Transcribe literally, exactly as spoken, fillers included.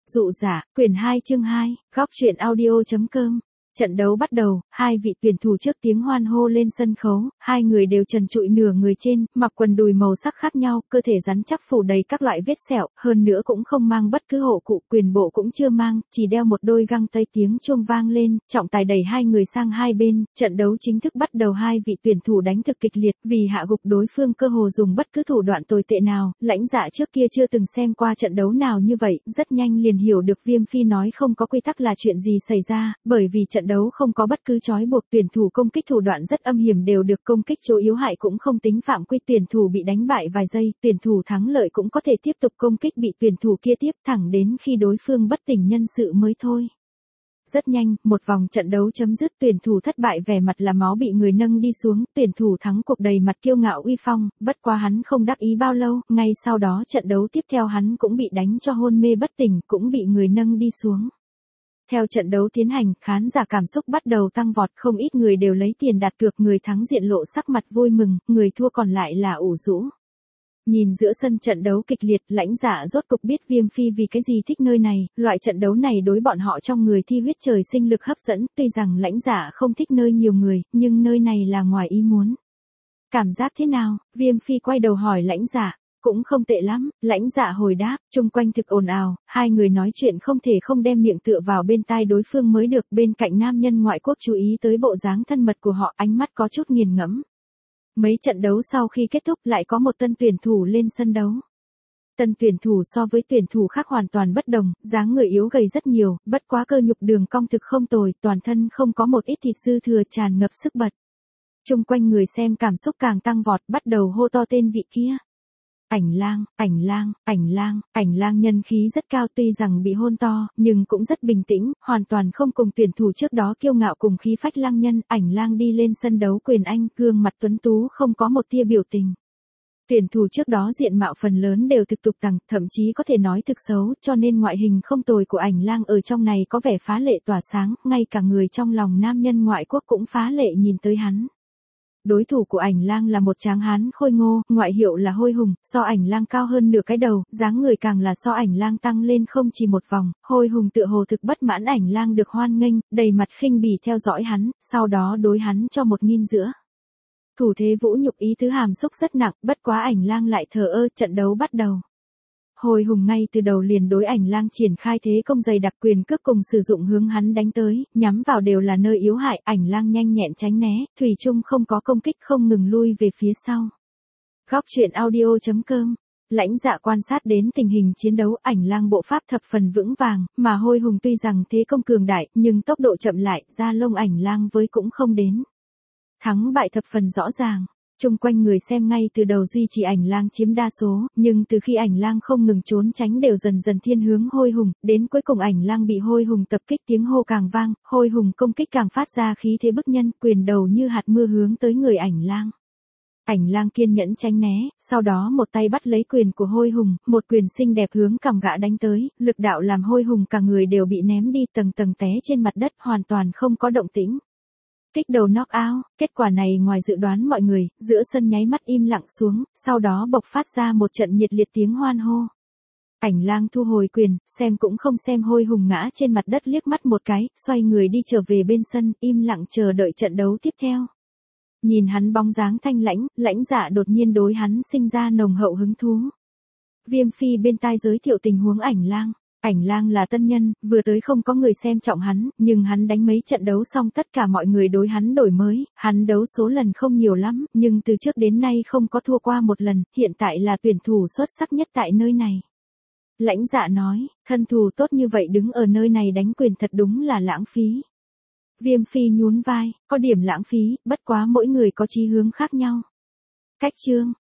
Dụ giả, quyển hai chương hai, góc truyện audio.com. Trận đấu bắt đầu, hai vị tuyển thủ trước tiếng hoan hô lên sân khấu, hai người đều trần trụi nửa người trên, mặc quần đùi màu sắc khác nhau, cơ thể rắn chắc phủ đầy các loại vết sẹo, hơn nữa cũng không mang bất cứ hộ cụ, quyền bộ cũng chưa mang, chỉ đeo một đôi găng tay. Tiếng chuông vang lên, trọng tài đẩy hai người sang hai bên, trận đấu chính thức bắt đầu. Hai vị tuyển thủ đánh thực kịch liệt, vì hạ gục đối phương cơ hồ dùng bất cứ thủ đoạn tồi tệ nào, Lãnh Dạ trước kia chưa từng xem qua trận đấu nào như vậy, rất nhanh liền hiểu được Viêm Phi nói không có quy tắc là chuyện gì xảy ra, bởi vì trận đấu không có bất cứ trói buộc, tuyển thủ công kích thủ đoạn rất âm hiểm đều được công kích, chỗ yếu hại cũng không tính phạm quy, tuyển thủ bị đánh bại vài giây, tuyển thủ thắng lợi cũng có thể tiếp tục công kích bị tuyển thủ kia tiếp thẳng đến khi đối phương bất tỉnh nhân sự mới thôi. Rất nhanh, một vòng trận đấu chấm dứt, tuyển thủ thất bại vẻ mặt là máu bị người nâng đi xuống, tuyển thủ thắng cuộc đầy mặt kiêu ngạo uy phong, bất quá hắn không đắc ý bao lâu, ngay sau đó trận đấu tiếp theo hắn cũng bị đánh cho hôn mê bất tỉnh, cũng bị người nâng đi xuống. Theo trận đấu tiến hành, khán giả cảm xúc bắt đầu tăng vọt, không ít người đều lấy tiền đặt cược, người thắng diện lộ sắc mặt vui mừng, người thua còn lại là ủ rũ. Nhìn giữa sân trận đấu kịch liệt, Lãnh Dạ rốt cục biết Viêm Phi vì cái gì thích nơi này, loại trận đấu này đối bọn họ trong người thi huyết trời sinh lực hấp dẫn, tuy rằng Lãnh Dạ không thích nơi nhiều người, nhưng nơi này là ngoài ý muốn. Cảm giác thế nào? Viêm Phi quay đầu hỏi Lãnh Dạ. Cũng không tệ lắm, Lãnh Dạ hồi đáp, chung quanh thực ồn ào, hai người nói chuyện không thể không đem miệng tựa vào bên tai đối phương mới được, bên cạnh nam nhân ngoại quốc chú ý tới bộ dáng thân mật của họ, ánh mắt có chút nghiền ngẫm. Mấy trận đấu sau khi kết thúc lại có một tân tuyển thủ lên sân đấu. Tân tuyển thủ so với tuyển thủ khác hoàn toàn bất đồng, dáng người yếu gầy rất nhiều, bất quá cơ nhục đường cong thực không tồi, toàn thân không có một ít thịt dư thừa, tràn ngập sức bật. Chung quanh người xem cảm xúc càng tăng vọt, bắt đầu hô to tên vị kia. Ảnh Lang, Ảnh Lang, Ảnh Lang, Ảnh Lang nhân khí rất cao, tuy rằng bị hôn to, nhưng cũng rất bình tĩnh, hoàn toàn không cùng tuyển thủ trước đó kiêu ngạo cùng khí phách lang nhân. Ảnh Lang đi lên sân đấu quyền anh, gương mặt tuấn tú không có một tia biểu tình. Tuyển thủ trước đó diện mạo phần lớn đều thực tục tằng, thậm chí có thể nói thực xấu, cho nên ngoại hình không tồi của Ảnh Lang ở trong này có vẻ phá lệ tỏa sáng, ngay cả người trong lòng nam nhân ngoại quốc cũng phá lệ nhìn tới hắn. Đối thủ của Ảnh Lang là một tráng hán khôi ngô, ngoại hiệu là Hôi Hùng, so Ảnh Lang cao hơn nửa cái đầu, dáng người càng là so Ảnh Lang tăng lên không chỉ một vòng. Hôi Hùng tựa hồ thực bất mãn Ảnh Lang được hoan nghênh, đầy mặt khinh bỉ theo dõi hắn, sau đó đối hắn cho một nghìn giữa. Thủ thế vũ nhục ý tứ hàm xúc rất nặng, bất quá Ảnh Lang lại thờ ơ, trận đấu bắt đầu. Hôi Hùng ngay từ đầu liền đối Ảnh Lang triển khai thế công dày đặc, quyền cước cùng sử dụng hướng hắn đánh tới, nhắm vào đều là nơi yếu hại, Ảnh Lang nhanh nhẹn tránh né, thủy chung không có công kích, không ngừng lui về phía sau. Góc truyện audio.com. Lãnh Dạ quan sát đến tình hình chiến đấu, Ảnh Lang bộ pháp thập phần vững vàng, mà Hôi Hùng tuy rằng thế công cường đại, nhưng tốc độ chậm lại, da lông Ảnh Lang với cũng không đến. Thắng bại thập phần rõ ràng. Chung quanh người xem ngay từ đầu duy trì Ảnh Lang chiếm đa số, nhưng từ khi Ảnh Lang không ngừng trốn tránh đều dần dần thiên hướng Hôi Hùng, đến cuối cùng Ảnh Lang bị Hôi Hùng tập kích, tiếng hô càng vang, Hôi Hùng công kích càng phát ra khí thế bức nhân, quyền đầu như hạt mưa hướng tới người Ảnh Lang. Ảnh Lang kiên nhẫn tránh né, sau đó một tay bắt lấy quyền của Hôi Hùng, một quyền xinh đẹp hướng cằm gã đánh tới, lực đạo làm Hôi Hùng cả người đều bị ném đi tầng tầng té trên mặt đất, hoàn toàn không có động tĩnh. Kích đầu knock out, kết quả này ngoài dự đoán mọi người, giữa sân nháy mắt im lặng xuống, sau đó bộc phát ra một trận nhiệt liệt tiếng hoan hô. Ảnh Lang thu hồi quyền, xem cũng không xem Hôi Hùng ngã trên mặt đất liếc mắt một cái, xoay người đi trở về bên sân, im lặng chờ đợi trận đấu tiếp theo. Nhìn hắn bóng dáng thanh lãnh, Lãnh Dạ đột nhiên đối hắn sinh ra nồng hậu hứng thú. Viêm Phi bên tai giới thiệu tình huống Ảnh Lang. Ảnh Lang là tân nhân, vừa tới không có người xem trọng hắn, nhưng hắn đánh mấy trận đấu xong tất cả mọi người đối hắn đổi mới, hắn đấu số lần không nhiều lắm, nhưng từ trước đến nay không có thua qua một lần, hiện tại là tuyển thủ xuất sắc nhất tại nơi này. Lãnh Dạ nói, thân thủ tốt như vậy đứng ở nơi này đánh quyền thật đúng là lãng phí. Viêm Phi nhún vai, có điểm lãng phí, bất quá mỗi người có chí hướng khác nhau. Cách chương,